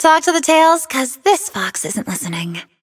Talk to the tails, 'cause this fox isn't listening.